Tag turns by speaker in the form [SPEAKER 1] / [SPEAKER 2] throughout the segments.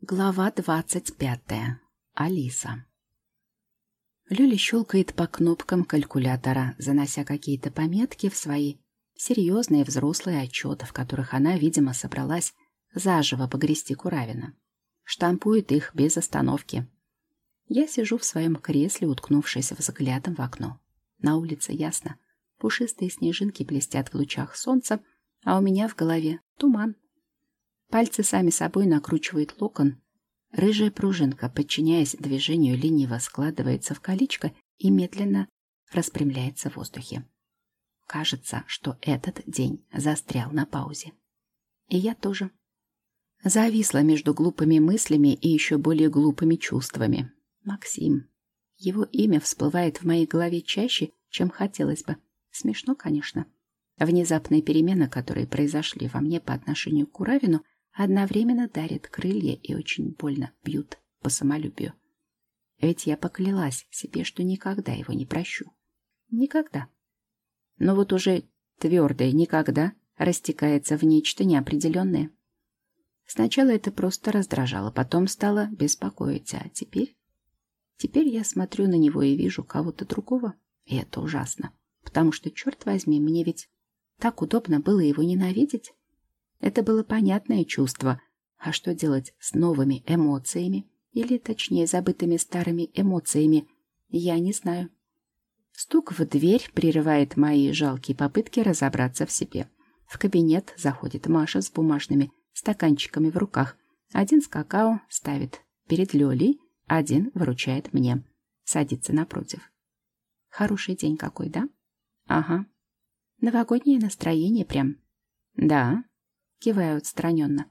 [SPEAKER 1] Глава 25. Алиса. Люля щелкает по кнопкам калькулятора, занося какие-то пометки в свои серьезные взрослые отчеты, в которых она, видимо, собралась заживо погрести Куравина. Штампует их без остановки. Я сижу в своем кресле, уткнувшись взглядом в окно. На улице ясно. Пушистые снежинки блестят в лучах солнца, а у меня в голове туман. Пальцы сами собой накручивают локон. Рыжая пружинка, подчиняясь движению, лениво складывается в колечко и медленно распрямляется в воздухе. Кажется, что этот день застрял на паузе. И я тоже. Зависла между глупыми мыслями и еще более глупыми чувствами. Максим. Его имя всплывает в моей голове чаще, чем хотелось бы. Смешно, конечно. Внезапные перемены, которые произошли во мне по отношению к Куравину, одновременно дарят крылья и очень больно бьют по самолюбию. Ведь я поклялась себе, что никогда его не прощу. Никогда. Но вот уже твердое «никогда» растекается в нечто неопределенное. Сначала это просто раздражало, потом стало беспокоить, а теперь... Теперь я смотрю на него и вижу кого-то другого, и это ужасно, потому что, черт возьми, мне ведь так удобно было его ненавидеть. Это было понятное чувство. А что делать с новыми эмоциями? Или, точнее, забытыми старыми эмоциями? Я не знаю. Стук в дверь прерывает мои жалкие попытки разобраться в себе. В кабинет заходит Маша с бумажными стаканчиками в руках. Один с какао ставит перед Лёлей, один выручает мне. Садится напротив. Хороший день какой, да? Ага. Новогоднее настроение прям. Да. Киваю отстраненно.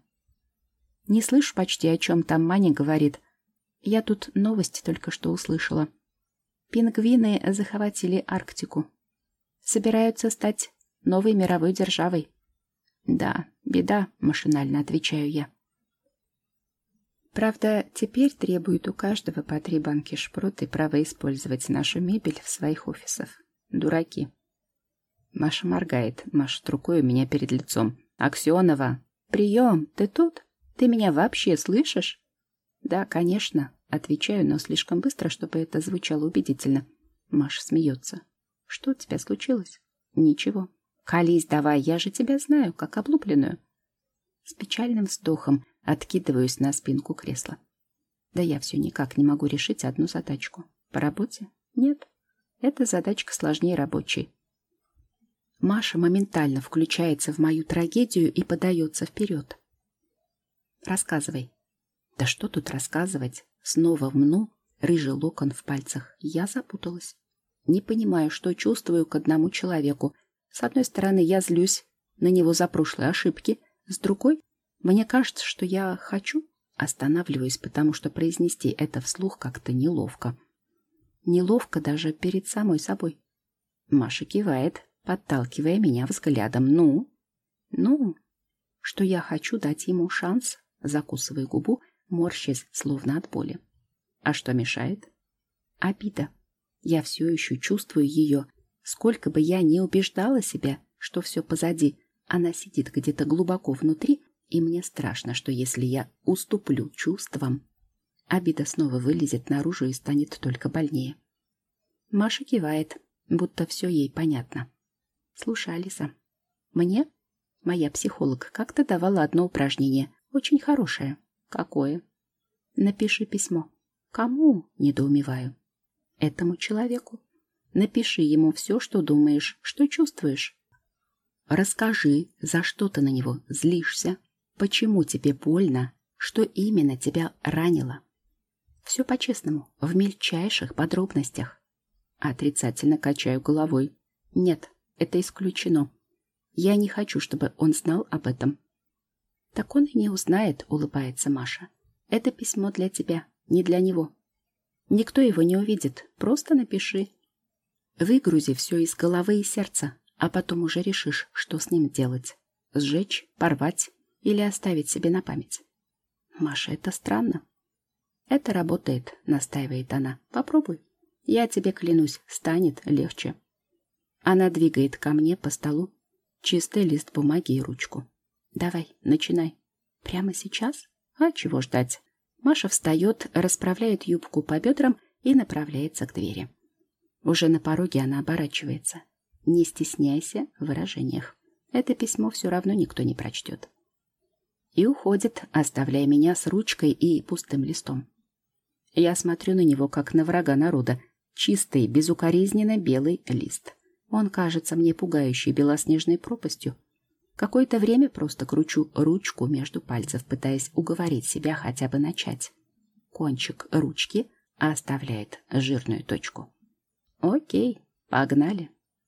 [SPEAKER 1] Не слышу почти, о чем там Маня говорит. Я тут новость только что услышала. Пингвины захватили Арктику. Собираются стать новой мировой державой. Да, беда, машинально отвечаю я. Правда, теперь требуют у каждого по 3 банки шпрот и право использовать нашу мебель в своих офисах. Дураки. Маша моргает, машет рукой у меня перед лицом. «Аксенова! Прием! Ты тут? Ты меня вообще слышишь?» «Да, конечно», — отвечаю, но слишком быстро, чтобы это звучало убедительно. Маша смеется. «Что у тебя случилось?» «Ничего». «Колись давай, я же тебя знаю, как облупленную». С печальным вздохом откидываюсь на спинку кресла. Да я все никак не могу решить одну задачку. По работе? Нет. Эта задачка сложнее рабочей. Маша моментально включается в мою трагедию и подается вперед. Рассказывай. Да что тут рассказывать? Снова мну рыжий локон в пальцах. Я запуталась. Не понимаю, что чувствую к одному человеку. С одной стороны, я злюсь на него за прошлые ошибки. С другой, мне кажется, что я хочу. Останавливаюсь, потому что произнести это вслух как-то неловко. Неловко даже перед самой собой. Маша кивает, подталкивая меня взглядом. Ну, что я хочу дать ему шанс, закусывая губу, морщась, словно от боли. А что мешает? Обида. Я все еще чувствую ее. Сколько бы я ни убеждала себя, что все позади, она сидит где-то глубоко внутри, и мне страшно, что если я уступлю чувствам, обида снова вылезет наружу и станет только больнее. Маша кивает, будто все ей понятно. Слушай, Алиса, мне моя психолог как-то давала одно упражнение, очень хорошее. Какое? Напиши письмо. Кому? Недоумеваю. Этому человеку. Напиши ему все, что думаешь, что чувствуешь. Расскажи, за что ты на него злишься, почему тебе больно, что именно тебя ранило. Все по-честному, в мельчайших подробностях. Отрицательно качаю головой. Нет, это исключено. Я не хочу, чтобы он знал об этом. Так он и не узнает, улыбается Маша. Это письмо для тебя, не для него. Никто его не увидит, просто напиши. Выгрузи все из головы и сердца, а потом уже решишь, что с ним делать. Сжечь, порвать или оставить себе на память. Маша, это странно. Это работает, настаивает она. Попробуй. Я тебе клянусь, станет легче. Она двигает ко мне по столу чистый лист бумаги и ручку. Давай, начинай. Прямо сейчас? А чего ждать? Маша встает, расправляет юбку по бедрам и направляется к двери. Уже на пороге она оборачивается. Не стесняйся в выражениях. Это письмо все равно никто не прочтет. И уходит, оставляя меня с ручкой и пустым листом. Я смотрю на него, как на врага народа. Чистый, безукоризненно белый лист. Он кажется мне пугающей белоснежной пропастью. Какое-то время просто кручу ручку между пальцев, пытаясь уговорить себя хотя бы начать. Кончик ручки оставляет жирную точку. Окей, погнали.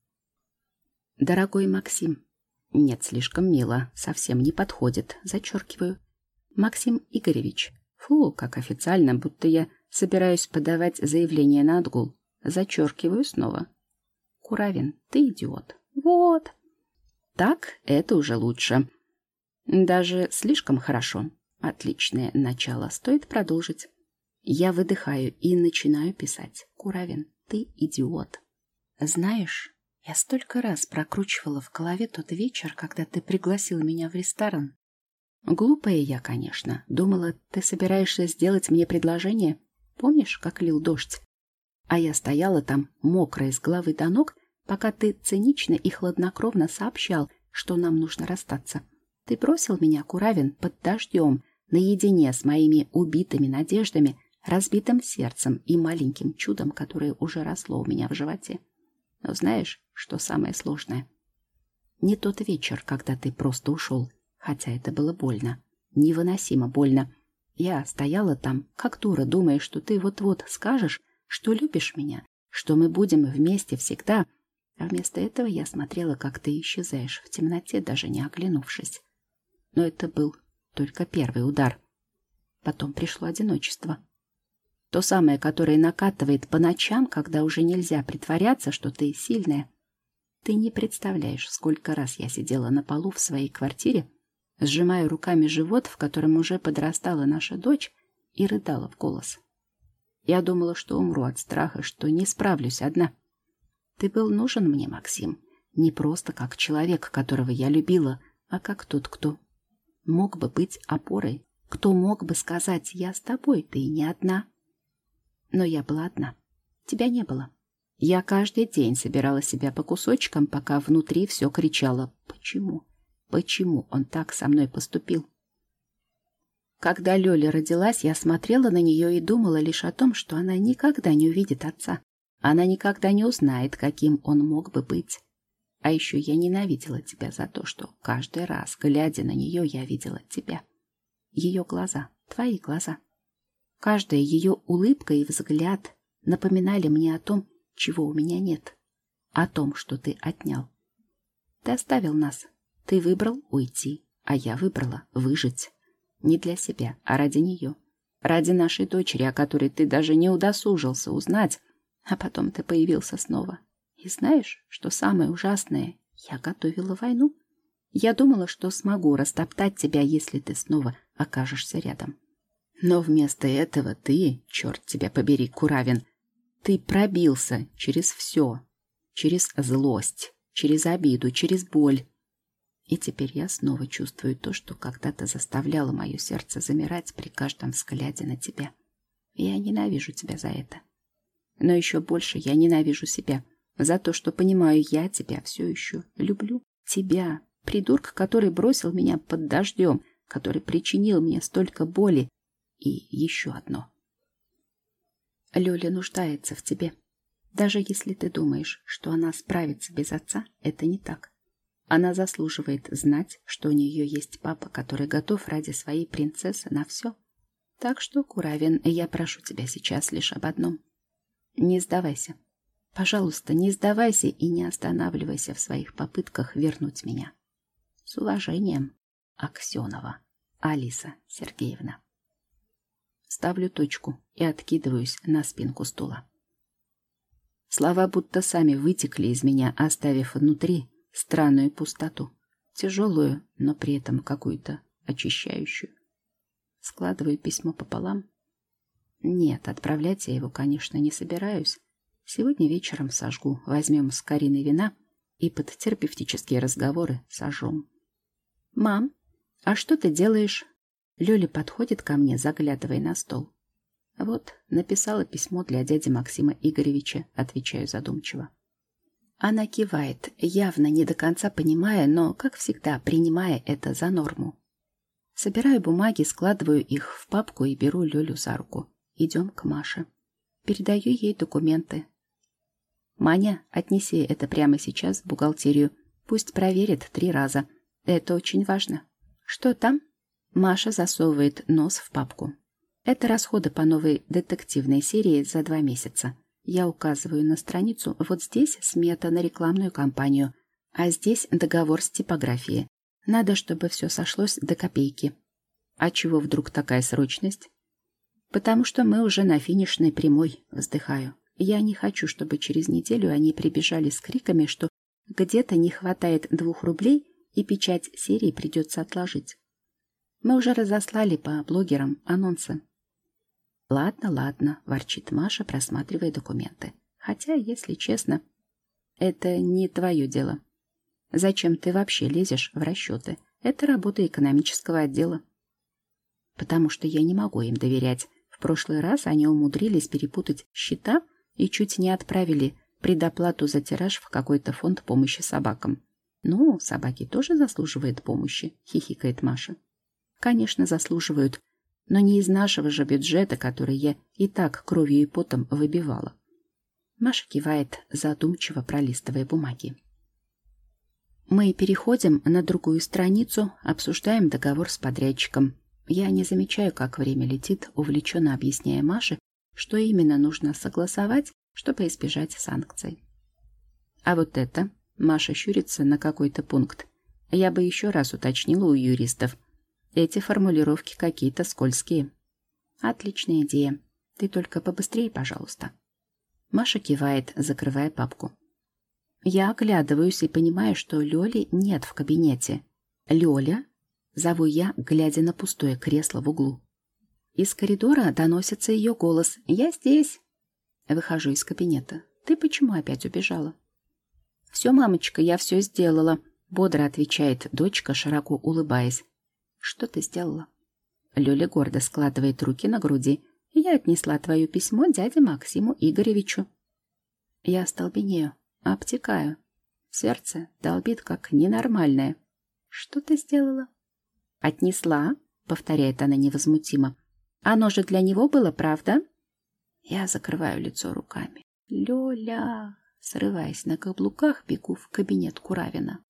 [SPEAKER 1] Дорогой Максим. Нет, слишком мило, совсем не подходит, зачеркиваю. Максим Игоревич. Фу, как официально, будто я собираюсь подавать заявление на отгул. Зачеркиваю снова. Куравин, ты идиот. Вот. Так, это уже лучше. Даже слишком хорошо. Отличное начало. Стоит продолжить. Я выдыхаю и начинаю писать. Куравин, ты идиот. Знаешь, я столько раз прокручивала в голове тот вечер, когда ты пригласил меня в ресторан. Глупая я, конечно. Думала, ты собираешься сделать мне предложение. Помнишь, как лил дождь? А я стояла там, мокрая с головы до ног, пока ты цинично и хладнокровно сообщал, что нам нужно расстаться. Ты бросил меня, Куравин, под дождем, наедине с моими убитыми надеждами, разбитым сердцем и маленьким чудом, которое уже росло у меня в животе. Но знаешь, что самое сложное? Не тот вечер, когда ты просто ушел, хотя это было больно, невыносимо больно. Я стояла там, как дура, думая, что ты вот-вот скажешь, что любишь меня, что мы будем вместе всегда, а вместо этого я смотрела, как ты исчезаешь в темноте, даже не оглянувшись. Но это был только первый удар. Потом пришло одиночество. То самое, которое накатывает по ночам, когда уже нельзя притворяться, что ты сильная. Ты не представляешь, сколько раз я сидела на полу в своей квартире, сжимая руками живот, в котором уже подрастала наша дочь, и рыдала в голос. Я думала, что умру от страха, что не справлюсь одна. Ты был нужен мне, Максим, не просто как человек, которого я любила, а как тот, кто мог бы быть опорой, кто мог бы сказать: «Я с тобой, ты не одна». Но я была одна. Тебя не было. Я каждый день собирала себя по кусочкам, пока внутри все кричало: «Почему? Почему он так со мной поступил?» Когда Лёля родилась, я смотрела на нее и думала лишь о том, что она никогда не увидит отца. Она никогда не узнает, каким он мог бы быть. А еще я ненавидела тебя за то, что каждый раз, глядя на нее, я видела тебя. Ее глаза, твои глаза. Каждая ее улыбка и взгляд напоминали мне о том, чего у меня нет, о том, что ты отнял. Ты оставил нас, ты выбрал уйти, а я выбрала выжить. Не для себя, а ради нее. Ради нашей дочери, о которой ты даже не удосужился узнать, а потом ты появился снова. И знаешь, что самое ужасное? Я готовила войну. Я думала, что смогу растоптать тебя, если ты снова окажешься рядом. Но вместо этого ты, черт тебя побери, Куравин, ты пробился через все, через злость, через обиду, через боль. И теперь я снова чувствую то, что когда-то заставляло мое сердце замирать при каждом взгляде на тебя. Я ненавижу тебя за это. Но еще больше я ненавижу себя за то, что понимаю, я тебя все еще люблю. Тебя, придурка, который бросил меня под дождем, который причинил мне столько боли. И еще одно. Лёля нуждается в тебе. Даже если ты думаешь, что она справится без отца, это не так. Она заслуживает знать, что у нее есть папа, который готов ради своей принцессы на все. Так что, Куравин, я прошу тебя сейчас лишь об одном. Не сдавайся. Пожалуйста, не сдавайся и не останавливайся в своих попытках вернуть меня. С уважением, Аксенова Алиса Сергеевна. Ставлю точку и откидываюсь на спинку стула. Слова будто сами вытекли из меня, оставив внутри странную пустоту, тяжелую, но при этом какую-то очищающую. Складываю письмо пополам. Нет, отправлять я его, конечно, не собираюсь. Сегодня вечером сожгу, возьмем с Кариной вина и под терапевтические разговоры сожжем. «Мам, а что ты делаешь?» Лёля подходит ко мне, заглядывая на стол. Вот, написала письмо для дяди Максима Игоревича, отвечаю задумчиво. Она кивает, явно не до конца понимая, но, как всегда, принимая это за норму. Собираю бумаги, складываю их в папку и беру Лёлю за руку. Идем к Маше. Передаю ей документы. «Маня, отнеси это прямо сейчас в бухгалтерию. Пусть проверит 3 раза. Это очень важно». «Что там?» Маша засовывает нос в папку. «Это расходы по новой детективной серии за 2 месяца. Я указываю на страницу. Вот здесь смета на рекламную кампанию, а здесь договор с типографией. Надо, чтобы все сошлось до копейки». «А чего вдруг такая срочность?» «Потому что мы уже на финишной прямой», вздыхаю. «Я не хочу, чтобы через неделю они прибежали с криками, что где-то не хватает 2 рублей и печать серии придется отложить. Мы уже разослали по блогерам анонсы». «Ладно, ладно», — ворчит Маша, просматривая документы. «Хотя, если честно, это не твое дело. Зачем ты вообще лезешь в расчеты? Это работа экономического отдела». «Потому что я не могу им доверять. В прошлый раз они умудрились перепутать счета и чуть не отправили предоплату за тираж в какой-то фонд помощи собакам». «Ну, собаки тоже заслуживают помощи», — хихикает Маша. «Конечно, заслуживают, но не из нашего же бюджета, который я и так кровью и потом выбивала». Маша кивает, задумчиво пролистывая бумаги. Мы переходим на другую страницу, обсуждаем договор с подрядчиком. Я не замечаю, как время летит, увлеченно объясняя Маше, что именно нужно согласовать, чтобы избежать санкций. А вот это, Маша щурится на какой-то пункт, я бы еще раз уточнила у юристов. Эти формулировки какие-то скользкие. Отличная идея. Ты только побыстрее, пожалуйста. Маша кивает, закрывая папку. Я оглядываюсь и понимаю, что Лёли нет в кабинете. «Лёля?» — зову я, глядя на пустое кресло в углу. Из коридора доносится ее голос. «Я здесь!» Выхожу из кабинета. «Ты почему опять убежала?» «Все, мамочка, я все сделала», — бодро отвечает дочка, широко улыбаясь. «Что ты сделала?» Лёля гордо складывает руки на груди. «Я отнесла твое письмо дяде Максиму Игоревичу». Я остолбенею, обтекаю. Сердце долбит, как ненормальное. «Что ты сделала?» «Отнесла», — повторяет она невозмутимо. «Оно же для него было, правда?» Я закрываю лицо руками. «Лёля!» Срываясь на каблуках, бегу в кабинет Куравина.